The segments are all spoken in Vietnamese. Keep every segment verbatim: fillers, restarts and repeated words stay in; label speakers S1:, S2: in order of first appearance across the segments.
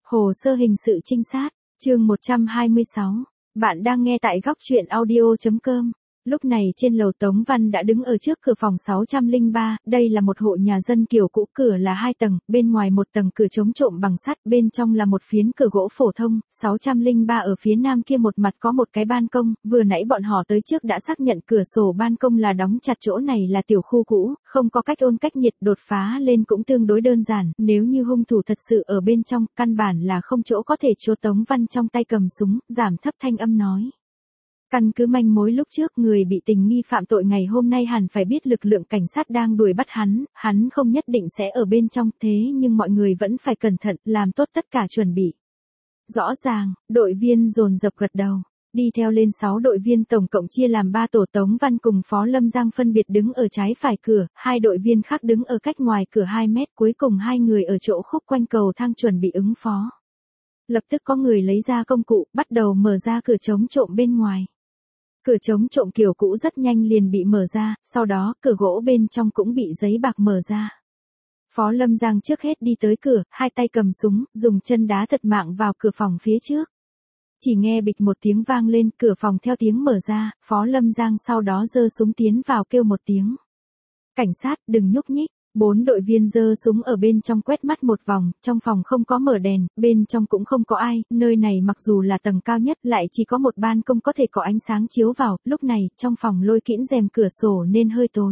S1: Hồ sơ hình sự trinh sát, chương một trăm hai mươi sáu. Bạn đang nghe tại góc truyện audio chấm com. Lúc này trên lầu Tống Văn đã đứng ở trước cửa phòng sáu trăm lẻ ba, đây là một hộ nhà dân kiểu cũ, cửa là hai tầng, bên ngoài một tầng cửa chống trộm bằng sắt, bên trong là một phiến cửa gỗ phổ thông. sáu trăm lẻ ba ở phía nam kia một mặt có một cái ban công, vừa nãy bọn họ tới trước đã xác nhận cửa sổ ban công là đóng chặt, chỗ này là tiểu khu cũ, không có cách ôn cách nhiệt, đột phá lên cũng tương đối đơn giản, nếu như hung thủ thật sự ở bên trong, căn bản là không chỗ có thể chứa. Tống Văn trong tay cầm súng, giảm thấp thanh âm nói. Căn cứ manh mối lúc trước, người bị tình nghi phạm tội ngày hôm nay hẳn phải biết lực lượng cảnh sát đang đuổi bắt hắn, hắn không nhất định sẽ ở bên trong, thế nhưng mọi người vẫn phải cẩn thận, làm tốt tất cả chuẩn bị. Rõ ràng, đội viên dồn dập gật đầu. Đi theo lên sáu đội viên tổng cộng chia làm ba tổ. Tống Văn cùng Phó Lâm Giang phân biệt đứng ở trái phải cửa, hai đội viên khác đứng ở cách ngoài cửa hai mét, cuối cùng hai người ở chỗ khúc quanh cầu thang chuẩn bị ứng phó. Lập tức có người lấy ra công cụ, bắt đầu mở ra cửa chống trộm bên ngoài. Cửa chống trộm kiểu cũ rất nhanh liền bị mở ra, sau đó cửa gỗ bên trong cũng bị giấy bạc mở ra. Phó Lâm Giang trước hết đi tới cửa, hai tay cầm súng, dùng chân đá thật mạng vào cửa phòng phía trước. Chỉ nghe bịch một tiếng vang lên, cửa phòng theo tiếng mở ra, Phó Lâm Giang sau đó giơ súng tiến vào kêu một tiếng. Cảnh sát, đừng nhúc nhích. Bốn đội viên giơ súng ở bên trong quét mắt một vòng, trong phòng không có mở đèn, bên trong cũng không có ai, nơi này mặc dù là tầng cao nhất lại chỉ có một ban công có thể có ánh sáng chiếu vào, lúc này, trong phòng lôi kĩn rèm cửa sổ nên hơi tối.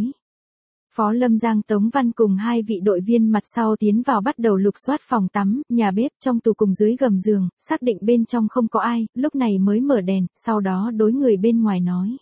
S1: Phó Lâm Giang, Tống Văn cùng hai vị đội viên mặt sau tiến vào bắt đầu lục soát phòng tắm, nhà bếp, trong tủ cùng dưới gầm giường, xác định bên trong không có ai, lúc này mới mở đèn, sau đó đối người bên ngoài nói.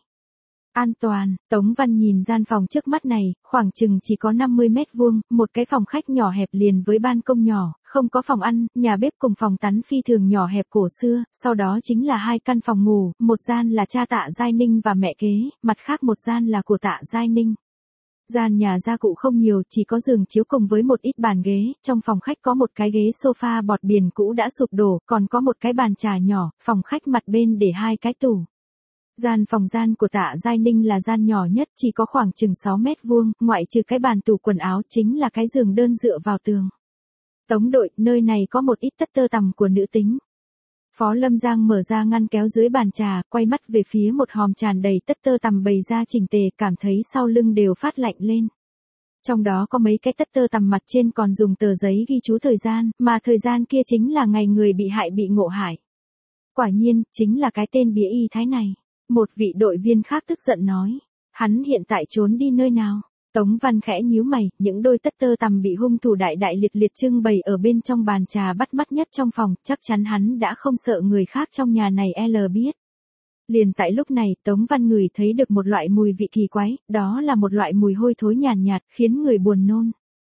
S1: An toàn. Tống Văn nhìn gian phòng trước mắt này, khoảng chừng chỉ có năm mươi mét vuông, một cái phòng khách nhỏ hẹp liền với ban công nhỏ, không có phòng ăn, nhà bếp cùng phòng tắm phi thường nhỏ hẹp cổ xưa, sau đó chính là hai căn phòng ngủ, một gian là cha Tạ Giai Ninh và mẹ kế, mặt khác một gian là của Tạ Giai Ninh. Gian nhà gia cụ không nhiều, chỉ có giường chiếu cùng với một ít bàn ghế, trong phòng khách có một cái ghế sofa bọt biển cũ đã sụp đổ, còn có một cái bàn trà nhỏ, phòng khách mặt bên để hai cái tủ. Gian phòng gian của Tạ Giai Ninh là gian nhỏ nhất, chỉ có khoảng chừng sáu mét vuông, ngoại trừ cái bàn tủ quần áo chính là cái giường đơn dựa vào tường. Tống đội, nơi này có một ít tất tơ tằm của nữ tính. Phó Lâm Giang mở ra ngăn kéo dưới bàn trà, quay mắt về phía một hòm tràn đầy tất tơ tằm bày ra chỉnh tề, cảm thấy sau lưng đều phát lạnh lên. Trong đó có mấy cái tất tơ tằm mặt trên còn dùng tờ giấy ghi chú thời gian, mà thời gian kia chính là ngày người bị hại bị ngộ hại. Quả nhiên, chính là cái tên bía y thái này. Một vị đội viên khác tức giận nói, hắn hiện tại trốn đi nơi nào? Tống Văn khẽ nhíu mày, những đôi tất tơ tằm bị hung thủ đại đại liệt liệt trưng bày ở bên trong bàn trà bắt mắt nhất trong phòng, chắc chắn hắn đã không sợ người khác trong nhà này L biết. Liền tại lúc này, Tống Văn ngửi thấy được một loại mùi vị kỳ quái, đó là một loại mùi hôi thối nhàn nhạt, khiến người buồn nôn.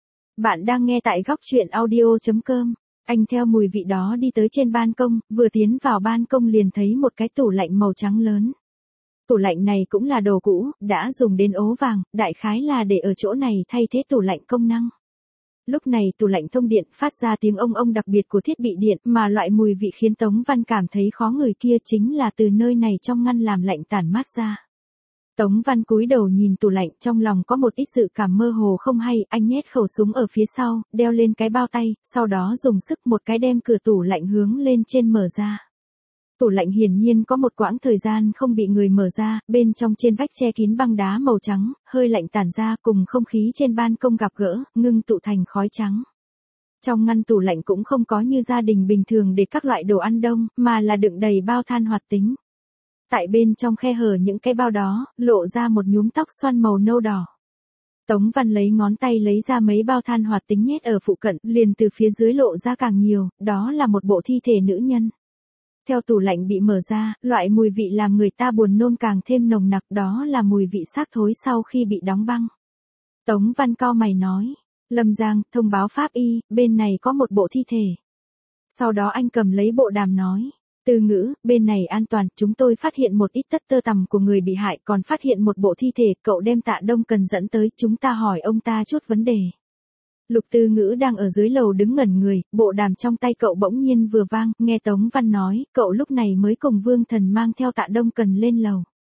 S1: Bạn đang nghe tại góc truyện audio chấm com. Anh theo mùi vị đó đi tới trên ban công, vừa tiến vào ban công liền thấy một cái tủ lạnh màu trắng lớn. Tủ lạnh này cũng là đồ cũ, đã dùng đến ố vàng, đại khái là để ở chỗ này thay thế tủ lạnh công năng. Lúc này tủ lạnh thông điện phát ra tiếng ông ông đặc biệt của thiết bị điện, mà loại mùi vị khiến Tống Văn cảm thấy khó ngửi kia chính là từ nơi này trong ngăn làm lạnh tản mát ra. Tống Văn cúi đầu nhìn tủ lạnh, trong lòng có một ít dự cảm mơ hồ không hay, anh nhét khẩu súng ở phía sau, đeo lên cái bao tay, sau đó dùng sức một cái đem cửa tủ lạnh hướng lên trên mở ra. Tủ lạnh hiển nhiên có một quãng thời gian không bị người mở ra, bên trong trên vách che kín băng đá màu trắng, hơi lạnh tản ra cùng không khí trên ban công gặp gỡ, ngưng tụ thành khói trắng. Trong ngăn tủ lạnh cũng không có như gia đình bình thường để các loại đồ ăn đông, mà là đựng đầy bao than hoạt tính. Tại bên trong khe hở những cái bao đó, lộ ra một nhúm tóc xoăn màu nâu đỏ. Tống Văn lấy ngón tay lấy ra mấy bao than hoạt tính nhét ở phụ cận, liền từ phía dưới lộ ra càng nhiều, đó là một bộ thi thể nữ nhân. Theo tủ lạnh bị mở ra, loại mùi vị làm người ta buồn nôn càng thêm nồng nặc, đó là mùi vị xác thối sau khi bị đóng băng. Tống Văn cau mày nói, Lâm Giang, thông báo pháp y, bên này có một bộ thi thể. Sau đó anh cầm lấy bộ đàm nói, Từ Ngữ, bên này an toàn, chúng tôi phát hiện một ít tất tơ tằm của người bị hại, còn phát hiện một bộ thi thể, cậu đem Tạ Đông Cần dẫn tới, chúng ta hỏi ông ta chút vấn đề. Lục Từ Ngữ đang ở dưới lầu đứng ngẩn người, bộ đàm trong tay cậu bỗng nhiên vừa vang, nghe Tống Văn nói, cậu lúc này mới cùng Vương Thần mang theo Tạ Đông Cần lên lầu.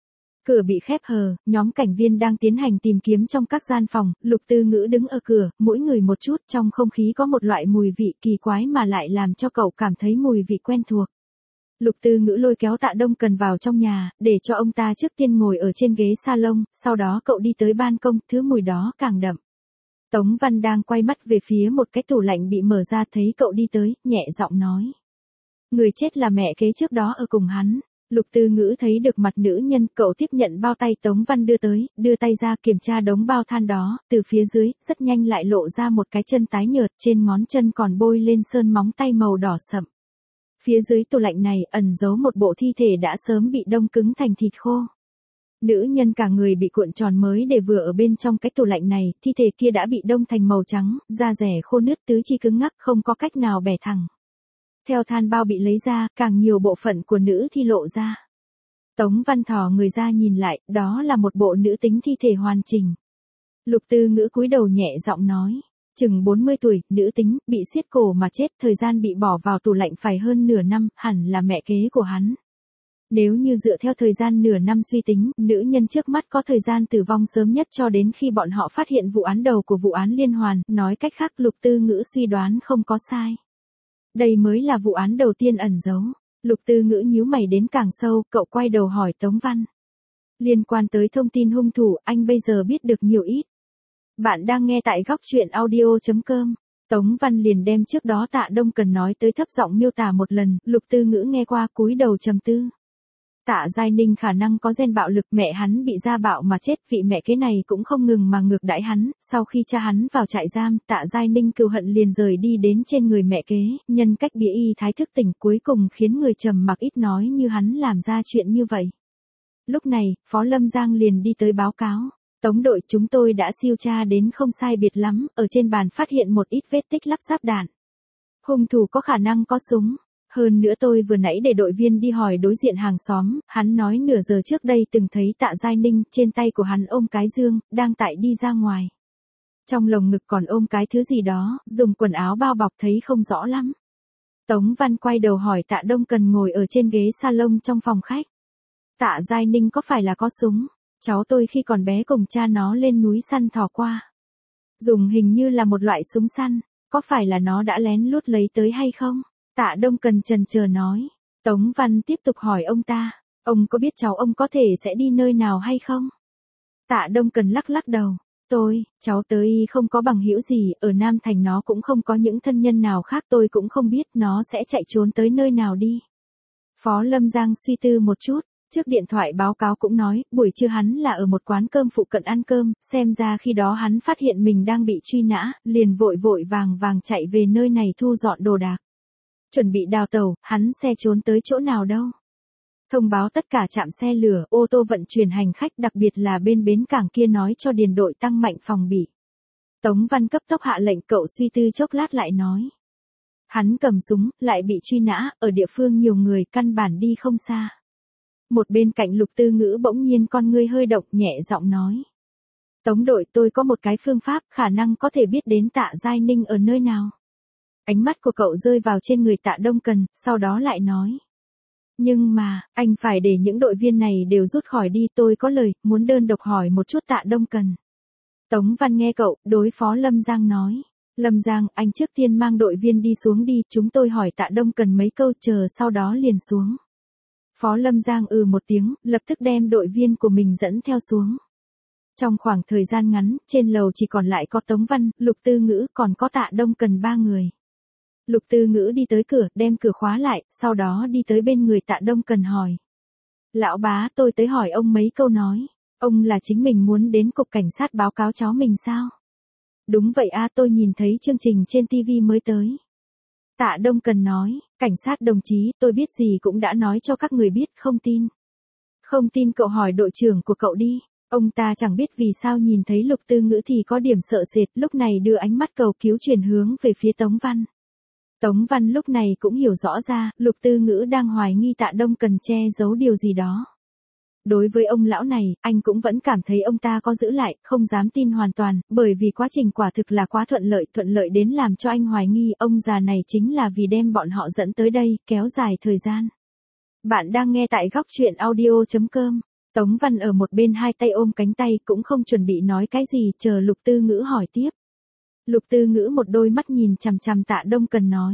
S1: Cửa bị khép hờ, nhóm cảnh viên đang tiến hành tìm kiếm trong các gian phòng, Lục Tư Ngữ đứng ở cửa, mỗi người một chút, trong không khí có một loại mùi vị kỳ quái mà lại làm cho cậu cảm thấy mùi vị quen thuộc. Lục Tư Ngữ lôi kéo Tạ Đông Cần vào trong nhà, để cho ông ta trước tiên ngồi ở trên ghế salon, sau đó cậu đi tới ban công, thứ mùi đó càng đậm. Tống Văn đang quay mắt về phía một cái tủ lạnh bị mở ra, thấy cậu đi tới, nhẹ giọng nói. Người chết là mẹ kế trước đó ở cùng hắn. Lục Tư Ngữ thấy được mặt nữ nhân, cậu tiếp nhận bao tay Tống Văn đưa tới, đưa tay ra kiểm tra đống bao than đó, từ phía dưới, rất nhanh lại lộ ra một cái chân tái nhợt, trên ngón chân còn bôi lên sơn móng tay màu đỏ sậm. Phía dưới tủ lạnh này ẩn giấu một bộ thi thể đã sớm bị đông cứng thành thịt khô. Nữ nhân cả người bị cuộn tròn mới để vừa ở bên trong cái tủ lạnh này, thi thể kia đã bị đông thành màu trắng, da rẻ khô nứt, tứ chi cứng ngắc, không có cách nào bẻ thẳng. Theo than bao bị lấy ra, càng nhiều bộ phận của nữ thi lộ ra. Tống Văn thò người ra nhìn lại, đó là một bộ nữ tính thi thể hoàn chỉnh. Lục Tư Ngữ cúi đầu nhẹ giọng nói, chừng bốn mươi tuổi, nữ tính, bị siết cổ mà chết, thời gian bị bỏ vào tủ lạnh phải hơn nửa năm, hẳn là mẹ kế của hắn. Nếu như dựa theo thời gian nửa năm suy tính, nữ nhân trước mắt có thời gian tử vong sớm nhất cho đến khi bọn họ phát hiện vụ án đầu của vụ án liên hoàn, nói cách khác Lục Tư Ngữ suy đoán không có sai. Đây mới là vụ án đầu tiên ẩn giấu. Lục Tư Ngữ nhíu mày đến càng sâu, cậu quay đầu hỏi Tống Văn. Liên quan tới thông tin hung thủ, anh bây giờ biết được nhiều ít. Bạn đang nghe tại góc truyện audio chấm com. Tống Văn liền đem trước đó Tạ Đông Cần nói tới thấp giọng miêu tả một lần, Lục Tư Ngữ nghe qua cúi đầu trầm tư. Tạ Giai Ninh khả năng có gen bạo lực, mẹ hắn bị gia bạo mà chết, vị mẹ kế này cũng không ngừng mà ngược đãi hắn, sau khi cha hắn vào trại giam, Tạ Giai Ninh cừu hận liền rời đi đến trên người mẹ kế, nhân cách bía y thái thức tỉnh, cuối cùng khiến người trầm mặc ít nói như hắn làm ra chuyện như vậy. Lúc này, Phó Lâm Giang liền đi tới báo cáo. Tống đội, chúng tôi đã siêu tra đến không sai biệt lắm, ở trên bàn phát hiện một ít vết tích lắp ráp đạn. Hung thủ có khả năng có súng. Hơn nữa tôi vừa nãy để đội viên đi hỏi đối diện hàng xóm, hắn nói nửa giờ trước đây từng thấy Tạ Giai Ninh, trên tay của hắn ôm cái dương, đang tại đi ra ngoài. Trong lồng ngực còn ôm cái thứ gì đó, dùng quần áo bao bọc thấy không rõ lắm. Tống Văn quay đầu hỏi Tạ Đông Cần ngồi ở trên ghế salon trong phòng khách. Tạ Giai Ninh có phải là có súng? Cháu tôi khi còn bé cùng cha nó lên núi săn thỏ qua. Dùng hình như là một loại súng săn, có phải là nó đã lén lút lấy tới hay không? Tạ Đông Cần chần chờ nói. Tống Văn tiếp tục hỏi ông ta, ông có biết cháu ông có thể sẽ đi nơi nào hay không? Tạ Đông Cần lắc lắc đầu. Tôi, cháu tới không có bằng hữu gì, ở Nam Thành nó cũng không có những thân nhân nào khác, tôi cũng không biết nó sẽ chạy trốn tới nơi nào đi. Phó Lâm Giang suy tư một chút, trước điện thoại báo cáo cũng nói, buổi trưa hắn là ở một quán cơm phụ cận ăn cơm, xem ra khi đó hắn phát hiện mình đang bị truy nã, liền vội vội vàng vàng chạy về nơi này thu dọn đồ đạc. Chuẩn bị đào tàu, hắn xe trốn tới chỗ nào đâu. Thông báo tất cả trạm xe lửa, ô tô vận chuyển hành khách, đặc biệt là bên bến cảng kia, nói cho điền đội tăng mạnh phòng bị. Tống Văn cấp tốc hạ lệnh, cậu suy tư chốc lát lại nói. Hắn cầm súng, lại bị truy nã, ở địa phương nhiều người, căn bản đi không xa. Một bên cạnh Lục Tư Ngữ bỗng nhiên con ngươi hơi động, nhẹ giọng nói. Tống đội, tôi có một cái phương pháp, khả năng có thể biết đến Tạ Giai Ninh ở nơi nào. Ánh mắt của cậu rơi vào trên người Tạ Đông Cần, sau đó lại nói. Nhưng mà, anh phải để những đội viên này đều rút khỏi đi, tôi có lời, muốn đơn độc hỏi một chút Tạ Đông Cần. Tống Văn nghe cậu, đối phó Lâm Giang nói. Lâm Giang, anh trước tiên mang đội viên đi xuống đi, chúng tôi hỏi Tạ Đông Cần mấy câu, chờ sau đó liền xuống. Phó Lâm Giang ừ một tiếng, lập tức đem đội viên của mình dẫn theo xuống. Trong khoảng thời gian ngắn, trên lầu chỉ còn lại có Tống Văn, Lục Tư Ngữ, còn có Tạ Đông Cần ba người. Lục Tư Ngữ đi tới cửa, đem cửa khóa lại, sau đó đi tới bên người Tạ Đông Cần hỏi. Lão bá, tôi tới hỏi ông mấy câu nói. Ông là chính mình muốn đến cục cảnh sát báo cáo cháu mình sao? Đúng vậy a, tôi nhìn thấy chương trình trên ti vi mới tới. Tạ Đông Cần nói, cảnh sát đồng chí, tôi biết gì cũng đã nói cho các người biết, không tin. Không tin cậu hỏi đội trưởng của cậu đi. Ông ta chẳng biết vì sao nhìn thấy Lục Tư Ngữ thì có điểm sợ sệt, lúc này đưa ánh mắt cầu cứu chuyển hướng về phía Tống Văn. Tống Văn lúc này cũng hiểu rõ ra, Lục Tư Ngữ đang hoài nghi Tạ Đông Cần che giấu điều gì đó. Đối với ông lão này, anh cũng vẫn cảm thấy ông ta có giữ lại, không dám tin hoàn toàn, bởi vì quá trình quả thực là quá thuận lợi, thuận lợi đến làm cho anh hoài nghi ông già này chính là vì đem bọn họ dẫn tới đây, kéo dài thời gian. Bạn đang nghe tại góc truyện audio chấm com. Tống Văn ở một bên hai tay ôm cánh tay cũng không chuẩn bị nói cái gì, chờ Lục Tư Ngữ hỏi tiếp. Lục Tư Ngữ một đôi mắt nhìn chằm chằm Tạ Đông Cần nói.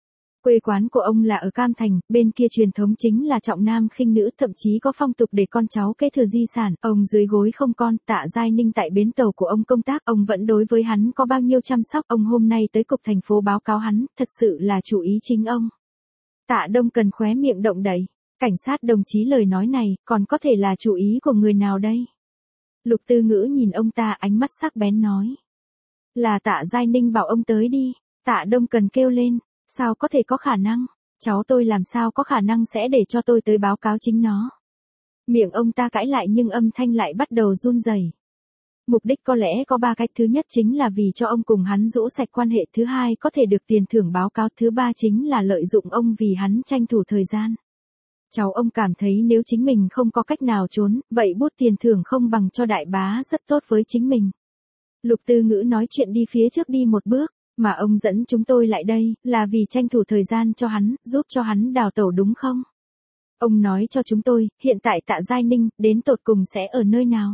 S1: Quê quán của ông là ở Cam Thành, bên kia truyền thống chính là trọng nam khinh nữ, thậm chí có phong tục để con cháu kế thừa di sản, ông dưới gối không con. Tạ Giai Ninh tại bến tàu của ông công tác, ông vẫn đối với hắn có bao nhiêu chăm sóc, ông hôm nay tới cục thành phố báo cáo hắn, thật sự là chủ ý chính ông. Tạ Đông Cần khóe miệng động đậy, cảnh sát đồng chí lời nói này, còn có thể là chủ ý của người nào đây? Lục Tư Ngữ nhìn ông ta ánh mắt sắc bén nói. Là Tạ Giai Ninh bảo ông tới đi. Tạ Đông Cần kêu lên. Sao có thể có khả năng? Cháu tôi làm sao có khả năng sẽ để cho tôi tới báo cáo chính nó? Miệng ông ta cãi lại nhưng âm thanh lại bắt đầu run rẩy. Mục đích có lẽ có ba cách, thứ nhất chính là vì cho ông cùng hắn rũ sạch quan hệ, thứ hai có thể được tiền thưởng báo cáo, thứ ba chính là lợi dụng ông vì hắn tranh thủ thời gian. Cháu ông cảm thấy nếu chính mình không có cách nào trốn, vậy bút tiền thưởng không bằng cho đại bá rất tốt với chính mình. Lục Tư Ngữ nói chuyện đi phía trước đi một bước. Mà ông dẫn chúng tôi lại đây, là vì tranh thủ thời gian cho hắn, giúp cho hắn đào tẩu đúng không? Ông nói cho chúng tôi, hiện tại Tạ Giai Ninh, đến tột cùng sẽ ở nơi nào?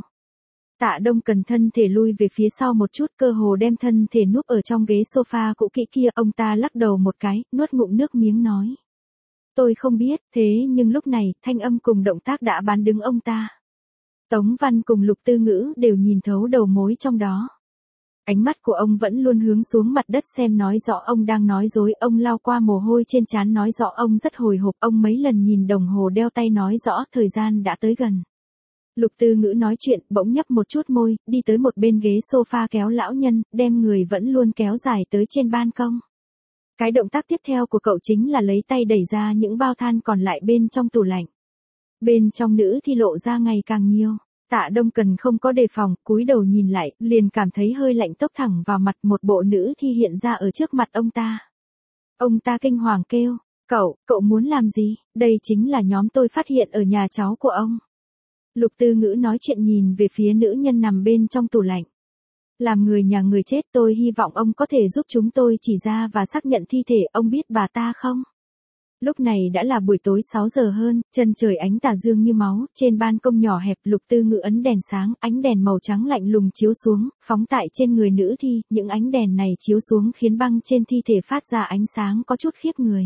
S1: Tạ Đông Cần thân thể lui về phía sau một chút, cơ hồ đem thân thể núp ở trong ghế sofa cũ kỹ kia, ông ta lắc đầu một cái, nuốt ngụm nước miếng nói. Tôi không biết, thế nhưng lúc này, thanh âm cùng động tác đã bán đứng ông ta. Tống Văn cùng Lục Tư Ngữ đều nhìn thấu đầu mối trong đó. Ánh mắt của ông vẫn luôn hướng xuống mặt đất xem nói rõ ông đang nói dối, ông lau qua mồ hôi trên trán nói rõ ông rất hồi hộp, ông mấy lần nhìn đồng hồ đeo tay nói rõ thời gian đã tới gần. Lục Tư Ngữ nói chuyện, bỗng nhấp một chút môi, đi tới một bên ghế sofa kéo lão nhân, đem người vẫn luôn kéo dài tới trên ban công. Cái động tác tiếp theo của cậu chính là lấy tay đẩy ra những bao than còn lại bên trong tủ lạnh. Bên trong nữ thi lộ ra ngày càng nhiều. Tạ Đông Cần không có đề phòng, cúi đầu nhìn lại, liền cảm thấy hơi lạnh tốc thẳng vào mặt, một bộ nữ thi hiện ra ở trước mặt ông ta. Ông ta kinh hoàng kêu, cậu, cậu muốn làm gì? Đây chính là nhóm tôi phát hiện ở nhà cháu của ông. Lục Tư Ngữ nói chuyện nhìn về phía nữ nhân nằm bên trong tủ lạnh. Làm người nhà người chết, tôi hy vọng ông có thể giúp chúng tôi chỉ ra và xác nhận thi thể, ông biết bà ta không? Lúc này đã là buổi tối sáu giờ hơn, chân trời ánh tà dương như máu, trên ban công nhỏ hẹp, Lục Tư Ngữ ấn đèn sáng, ánh đèn màu trắng lạnh lùng chiếu xuống, phóng tại trên người nữ thi, những ánh đèn này chiếu xuống khiến băng trên thi thể phát ra ánh sáng có chút khiếp người.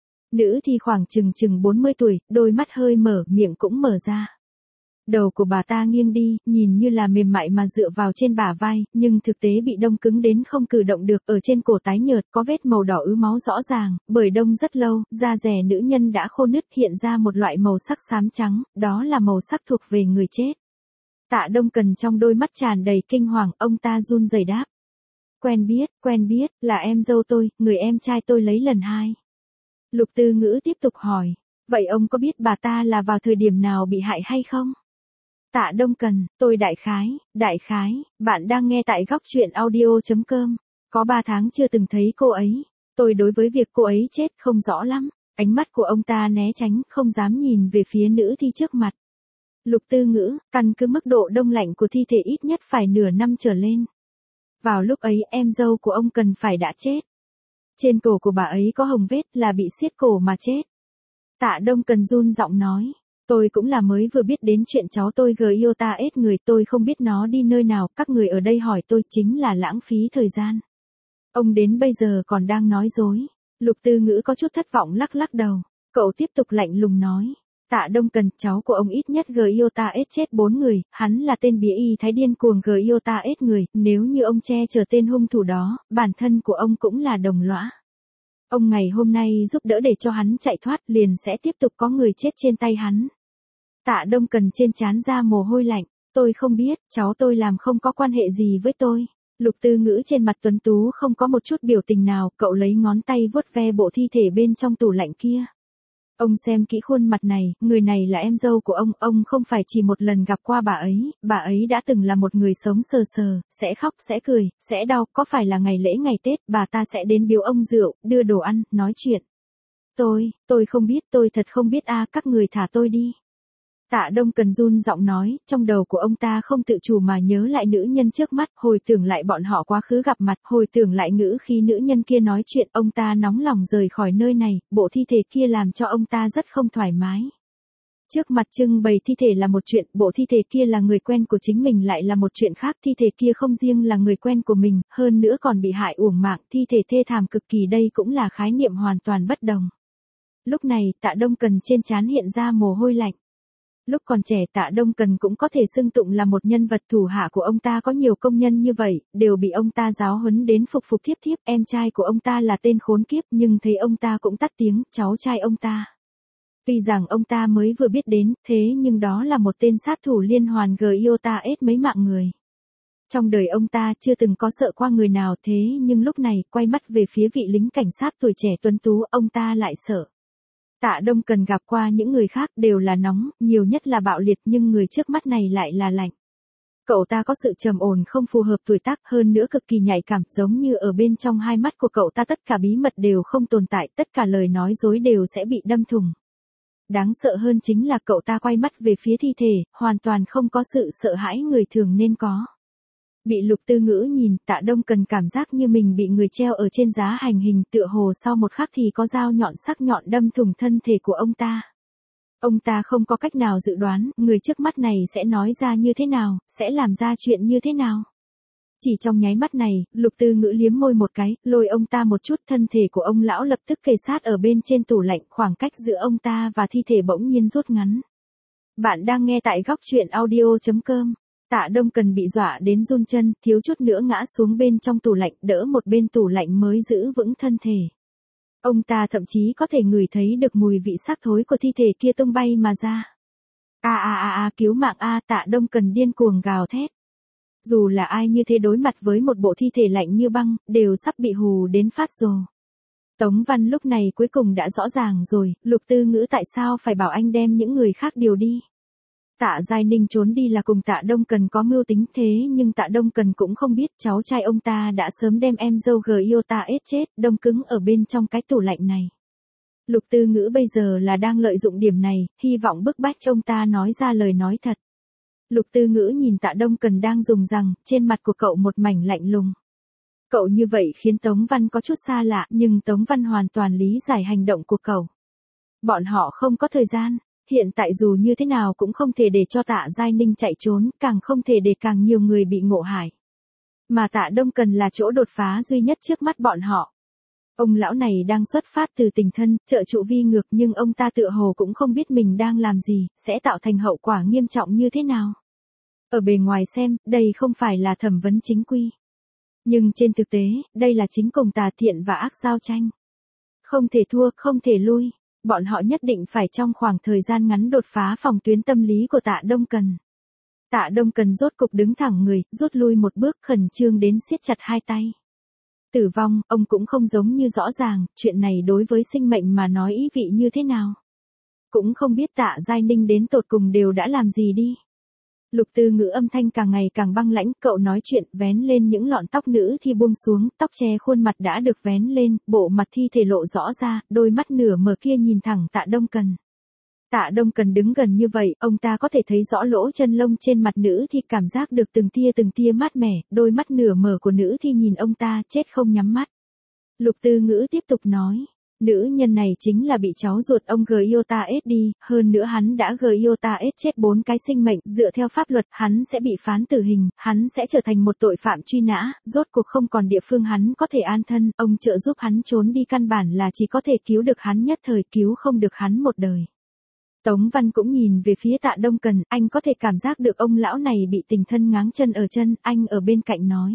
S1: Nữ thi khoảng chừng chừng bốn mươi tuổi, đôi mắt hơi mở, miệng cũng mở ra. Đầu của bà ta nghiêng đi, nhìn như là mềm mại mà dựa vào trên bả vai, nhưng thực tế bị đông cứng đến không cử động được, ở trên cổ tái nhợt có vết màu đỏ ứ máu rõ ràng, bởi đông rất lâu, da dẻ nữ nhân đã khô nứt hiện ra một loại màu sắc xám trắng, đó là màu sắc thuộc về người chết. Tạ Đông Cần trong đôi mắt tràn đầy kinh hoàng, ông ta run rẩy đáp. Quen biết, quen biết, là em dâu tôi, người em trai tôi lấy lần hai. Lục Tư Ngữ tiếp tục hỏi, vậy ông có biết bà ta là vào thời điểm nào bị hại hay không? Tạ Đông Cần, tôi đại khái, đại khái, bạn đang nghe tại góc truyện audio chấm com. Có ba tháng chưa từng thấy cô ấy. Tôi đối với việc cô ấy chết không rõ lắm. Ánh mắt của ông ta né tránh, không dám nhìn về phía nữ thi trước mặt. Lục Tư Ngữ, căn cứ mức độ đông lạnh của thi thể ít nhất phải nửa năm trở lên. Vào lúc ấy em dâu của ông Cần phải đã chết. Trên cổ của bà ấy có hồng vết, là bị siết cổ mà chết. Tạ Đông Cần run giọng nói. Tôi cũng là mới vừa biết đến chuyện cháu tôi Giota ết người, tôi không biết nó đi nơi nào, các người ở đây hỏi tôi chính là lãng phí thời gian. Ông đến bây giờ còn đang nói dối. Lục Tư Ngữ có chút thất vọng lắc lắc đầu. Cậu tiếp tục lạnh lùng nói. Tạ Đông Cần, cháu của ông ít nhất Giota ết chết bốn người, hắn là tên bía y thái điên cuồng Giota ết người, nếu như ông che chở tên hung thủ đó, bản thân của ông cũng là đồng lõa. Ông ngày hôm nay giúp đỡ để cho hắn chạy thoát, liền sẽ tiếp tục có người chết trên tay hắn. Tạ Đông Cần trên trán ra mồ hôi lạnh, tôi không biết, cháu tôi làm không có quan hệ gì với tôi. Lục Tư Ngữ trên mặt tuấn tú không có một chút biểu tình nào, cậu lấy ngón tay vuốt ve bộ thi thể bên trong tủ lạnh kia. Ông xem kỹ khuôn mặt này, người này là em dâu của ông, ông không phải chỉ một lần gặp qua bà ấy, bà ấy đã từng là một người sống sờ sờ, sẽ khóc, sẽ cười, sẽ đau, có phải là ngày lễ ngày Tết, bà ta sẽ đến biếu ông rượu, đưa đồ ăn, nói chuyện. Tôi, tôi không biết, tôi thật không biết a, các người thả tôi đi. Tạ Đông Cần run giọng nói, trong đầu của ông ta không tự chủ mà nhớ lại nữ nhân trước mắt, hồi tưởng lại bọn họ quá khứ gặp mặt, hồi tưởng lại ngữ khi nữ nhân kia nói chuyện, ông ta nóng lòng rời khỏi nơi này, bộ thi thể kia làm cho ông ta rất không thoải mái. Trước mặt trưng bày thi thể là một chuyện, bộ thi thể kia là người quen của chính mình lại là một chuyện khác, thi thể kia không riêng là người quen của mình, hơn nữa còn bị hại uổng mạng, thi thể thê thảm cực kỳ, đây cũng là khái niệm hoàn toàn bất đồng. Lúc này, Tạ Đông Cần trên trán hiện ra mồ hôi lạnh. Lúc còn trẻ Tạ Đông Cần cũng có thể xưng tụng là một nhân vật, thủ hạ của ông ta có nhiều công nhân như vậy, đều bị ông ta giáo huấn đến phục phục thiếp thiếp, em trai của ông ta là tên khốn kiếp nhưng thấy ông ta cũng tắt tiếng, cháu trai ông ta. Tuy rằng ông ta mới vừa biết đến, thế nhưng đó là một tên sát thủ liên hoàn Giota ết mấy mạng người. Trong đời ông ta chưa từng có sợ qua người nào, thế nhưng lúc này, quay mắt về phía vị lính cảnh sát tuổi trẻ tuấn tú, ông ta lại sợ. Tạ Đông Cần gặp qua những người khác đều là nóng, nhiều nhất là bạo liệt, nhưng người trước mắt này lại là lạnh. Cậu ta có sự trầm ổn không phù hợp tuổi tác, hơn nữa cực kỳ nhạy cảm, giống như ở bên trong hai mắt của cậu ta tất cả bí mật đều không tồn tại, tất cả lời nói dối đều sẽ bị đâm thủng. Đáng sợ hơn chính là cậu ta quay mắt về phía thi thể, hoàn toàn không có sự sợ hãi người thường nên có. Bị Lục Tư Ngữ nhìn, Tạ Đông Cần cảm giác như mình bị người treo ở trên giá hành hình, tựa hồ sau một khắc thì có dao nhọn sắc nhọn đâm thủng thân thể của ông ta. Ông ta không có cách nào dự đoán, người trước mắt này sẽ nói ra như thế nào, sẽ làm ra chuyện như thế nào. Chỉ trong nháy mắt này, Lục Tư Ngữ liếm môi một cái, lôi ông ta một chút, thân thể của ông lão lập tức kề sát ở bên trên tủ lạnh, khoảng cách giữa ông ta và thi thể bỗng nhiên rút ngắn. Bạn đang nghe tại góc truyện audio chấm com. Tạ Đông Cần bị dọa đến run chân, thiếu chút nữa ngã xuống bên trong tủ lạnh, đỡ một bên tủ lạnh mới giữ vững thân thể. Ông ta thậm chí có thể ngửi thấy được mùi vị xác thối của thi thể kia tung bay mà ra. A a a a, cứu mạng a, Tạ Đông Cần điên cuồng gào thét. Dù là ai như thế đối mặt với một bộ thi thể lạnh như băng, đều sắp bị hù đến phát rồ. Tống Văn lúc này cuối cùng đã rõ ràng rồi, Lục Tư Ngữ tại sao phải bảo anh đem những người khác điều đi. Tạ Giai Ninh trốn đi là cùng Tạ Đông Cần có mưu tính, thế nhưng Tạ Đông Cần cũng không biết cháu trai ông ta đã sớm đem em dâu Giota ết chết, đông cứng ở bên trong cái tủ lạnh này. Lục Tư Ngữ bây giờ là đang lợi dụng điểm này, hy vọng bức bách ông ta nói ra lời nói thật. Lục Tư Ngữ nhìn Tạ Đông Cần đang dùng rằng, trên mặt của cậu một mảnh lạnh lùng. Cậu như vậy khiến Tống Văn có chút xa lạ, nhưng Tống Văn hoàn toàn lý giải hành động của cậu. Bọn họ không có thời gian, hiện tại dù như thế nào cũng không thể để cho Tạ Giai Ninh chạy trốn, càng không thể để càng nhiều người bị ngộ hại. Mà Tạ Đông Cần là chỗ đột phá duy nhất trước mắt bọn họ. Ông lão này đang xuất phát từ tình thân, trợ trụ vi ngược, nhưng ông ta tựa hồ cũng không biết mình đang làm gì, sẽ tạo thành hậu quả nghiêm trọng như thế nào. Ở bề ngoài xem, đây không phải là thẩm vấn chính quy. Nhưng trên thực tế, đây là chính cùng tà thiện và ác giao tranh. Không thể thua, không thể lui. Bọn họ nhất định phải trong khoảng thời gian ngắn đột phá phòng tuyến tâm lý của Tạ Đông Cần. Tạ Đông Cần rốt cục đứng thẳng người, rút lui một bước, khẩn trương đến siết chặt hai tay. Tử vong, ông cũng không giống như rõ ràng, chuyện này đối với sinh mệnh mà nói ý vị như thế nào. Cũng không biết Tạ Giai Ninh đến tột cùng đều đã làm gì đi. Lục Tư Ngữ âm thanh càng ngày càng băng lãnh, cậu nói chuyện, vén lên những lọn tóc nữ thi buông xuống, tóc che khuôn mặt đã được vén lên, bộ mặt thi thể lộ rõ ra, đôi mắt nửa mở kia nhìn thẳng Tạ Đông Cần. Tạ Đông Cần đứng gần như vậy, ông ta có thể thấy rõ lỗ chân lông trên mặt nữ thi, cảm giác được từng tia từng tia mát mẻ, đôi mắt nửa mở của nữ thi nhìn ông ta, chết không nhắm mắt. Lục Tư Ngữ tiếp tục nói. Nữ nhân này chính là bị cháu ruột ông Giota ết đi, hơn nữa hắn đã Giota ết chết bốn cái sinh mệnh, dựa theo pháp luật, hắn sẽ bị phán tử hình, hắn sẽ trở thành một tội phạm truy nã, rốt cuộc không còn địa phương hắn có thể an thân, ông trợ giúp hắn trốn đi căn bản là chỉ có thể cứu được hắn nhất thời, cứu không được hắn một đời. Tống Văn cũng nhìn về phía Tạ Đông Cần, anh có thể cảm giác được ông lão này bị tình thân ngáng chân ở chân, anh ở bên cạnh nói.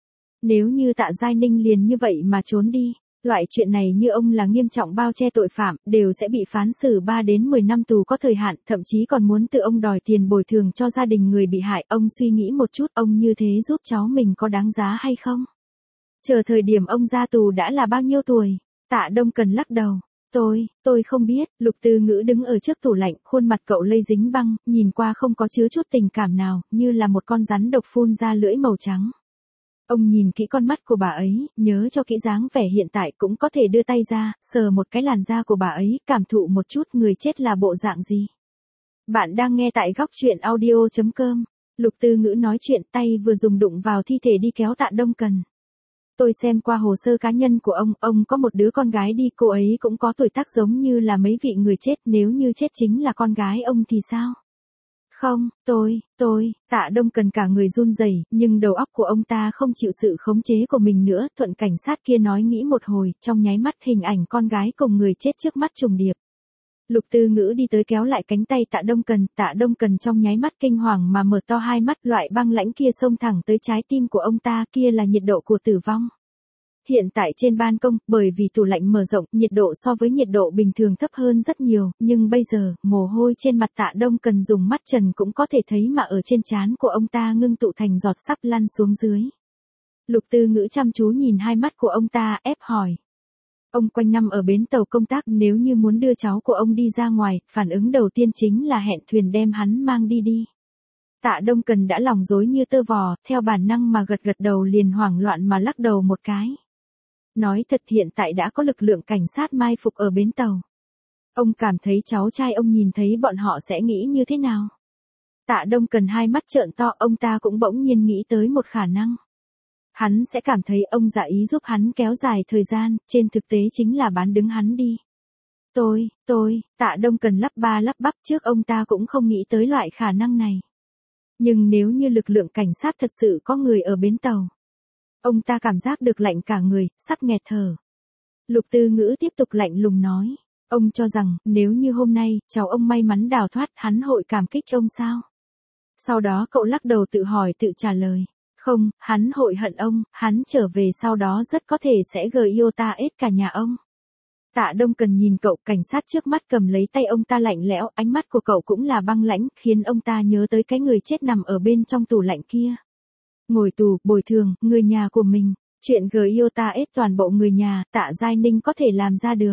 S1: Nếu như Tạ Giai Ninh liền như vậy mà trốn đi. Loại chuyện này như ông là nghiêm trọng bao che tội phạm, đều sẽ bị phán xử ba đến mười năm tù có thời hạn, thậm chí còn muốn tự ông đòi tiền bồi thường cho gia đình người bị hại. Ông suy nghĩ một chút, ông như thế giúp cháu mình có đáng giá hay không? Chờ thời điểm ông ra tù đã là bao nhiêu tuổi? Tạ Đông Cần lắc đầu. Tôi, tôi không biết. Lục Tư Ngữ đứng ở trước tủ lạnh, khuôn mặt cậu lây dính băng, nhìn qua không có chứa chút tình cảm nào, như là một con rắn độc phun ra lưỡi màu trắng. Ông nhìn kỹ con mắt của bà ấy, nhớ cho kỹ dáng vẻ hiện tại, cũng có thể đưa tay ra, sờ một cái làn da của bà ấy, cảm thụ một chút người chết là bộ dạng gì. Bạn đang nghe tại góc truyện audio chấm com. Lục Tư Ngữ nói chuyện, tay vừa dùng đụng vào thi thể đi kéo Tạ Đông Cần. Tôi xem qua hồ sơ cá nhân của ông, ông có một đứa con gái đi, cô ấy cũng có tuổi tác giống như là mấy vị người chết, nếu như chết chính là con gái ông thì sao? Không, tôi, tôi, Tạ Đông Cần cả người run rẩy, nhưng đầu óc của ông ta không chịu sự khống chế của mình nữa, Thuận cảnh sát kia nói nghĩ một hồi, trong nháy mắt hình ảnh con gái cùng người chết trước mắt trùng điệp. Lục Tư Ngữ đi tới kéo lại cánh tay Tạ Đông Cần, Tạ Đông Cần trong nháy mắt kinh hoàng mà mở to hai mắt, loại băng lãnh kia xông thẳng tới trái tim của ông ta, kia là nhiệt độ của tử vong. Hiện tại trên ban công, bởi vì tủ lạnh mở rộng, nhiệt độ so với nhiệt độ bình thường thấp hơn rất nhiều, nhưng bây giờ, mồ hôi trên mặt Tạ Đông Cần dùng mắt trần cũng có thể thấy mà ở trên trán của ông ta ngưng tụ thành giọt sắp lăn xuống dưới. Lục Tư Ngữ chăm chú nhìn hai mắt của ông ta, ép hỏi. Ông quanh năm ở bến tàu công tác, nếu như muốn đưa cháu của ông đi ra ngoài, phản ứng đầu tiên chính là hẹn thuyền đem hắn mang đi đi. Tạ Đông Cần đã lòng rối như tơ vò, theo bản năng mà gật gật đầu, liền hoảng loạn mà lắc đầu một cái. Nói thật, hiện tại đã có lực lượng cảnh sát mai phục ở bến tàu. Ông cảm thấy cháu trai ông nhìn thấy bọn họ sẽ nghĩ như thế nào? Tạ Đông Cần hai mắt trợn to, ông ta cũng bỗng nhiên nghĩ tới một khả năng. Hắn sẽ cảm thấy ông giả ý giúp hắn kéo dài thời gian, trên thực tế chính là bán đứng hắn đi. Tôi, tôi, Tạ Đông Cần lắp ba lắp bắp, trước ông ta cũng không nghĩ tới loại khả năng này. Nhưng nếu như lực lượng cảnh sát thật sự có người ở bến tàu, ông ta cảm giác được lạnh cả người, sắp nghẹt thở. Lục Tư Ngữ tiếp tục lạnh lùng nói, ông cho rằng, nếu như hôm nay, cháu ông may mắn đào thoát, hắn hội cảm kích ông sao? Sau đó cậu lắc đầu tự hỏi tự trả lời, không, hắn hội hận ông, hắn trở về sau đó rất có thể sẽ gợi yêu ta ết cả nhà ông. Tạ Đông Cần nhìn cậu, cảnh sát trước mắt cầm lấy tay ông ta lạnh lẽo, ánh mắt của cậu cũng là băng lãnh, khiến ông ta nhớ tới cái người chết nằm ở bên trong tủ lạnh kia. Ngồi tù, bồi thường, người nhà của mình, chuyện gợi yêu ta ết toàn bộ người nhà, Tạ Giai Ninh có thể làm ra được.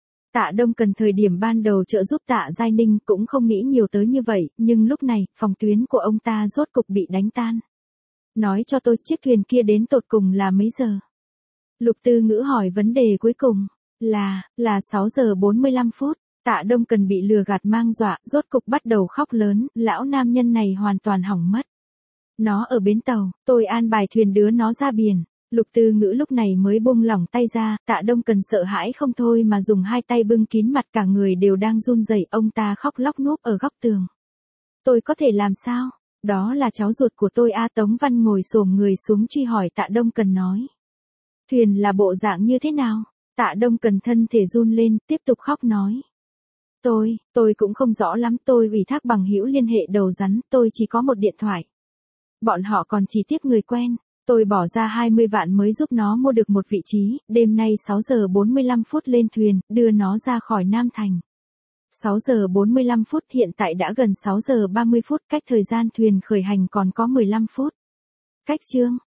S1: Tạ Đông Cần thời điểm ban đầu trợ giúp Tạ Giai Ninh cũng không nghĩ nhiều tới như vậy, nhưng lúc này, phòng tuyến của ông ta rốt cục bị đánh tan. Nói cho tôi, chiếc thuyền kia đến tột cùng là mấy giờ? Lục Tư Ngữ hỏi vấn đề cuối cùng. Là, là sáu giờ bốn mươi lăm phút. Tạ Đông Cần bị lừa gạt mang dọa, rốt cục bắt đầu khóc lớn, lão nam nhân này hoàn toàn hỏng mất. Nó ở bến tàu, tôi an bài thuyền đưa nó ra biển. Lục Tư Ngữ lúc này mới buông lỏng tay ra, Tạ Đông Cần sợ hãi không thôi mà dùng hai tay bưng kín mặt, cả người đều đang run rẩy, ông ta khóc lóc núp ở góc tường. Tôi có thể làm sao? Đó là cháu ruột của tôi a. Tống Văn ngồi xổm người xuống truy hỏi, Tạ Đông Cần nói. Thuyền là bộ dạng như thế nào? Tạ Đông Cần thân thể run lên, tiếp tục khóc nói. Tôi, tôi cũng không rõ lắm, tôi ủy thác bằng hữu liên hệ đầu rắn, tôi chỉ có một điện thoại. Bọn họ còn chỉ tiếp người quen, tôi bỏ ra hai mươi vạn mới giúp nó mua được một vị trí, đêm nay sáu giờ bốn mươi lăm phút lên thuyền, đưa nó ra khỏi Nam Thành. sáu giờ bốn mươi lăm phút, hiện tại đã gần sáu giờ ba mươi phút, cách thời gian thuyền khởi hành còn có mười lăm phút. Cách chương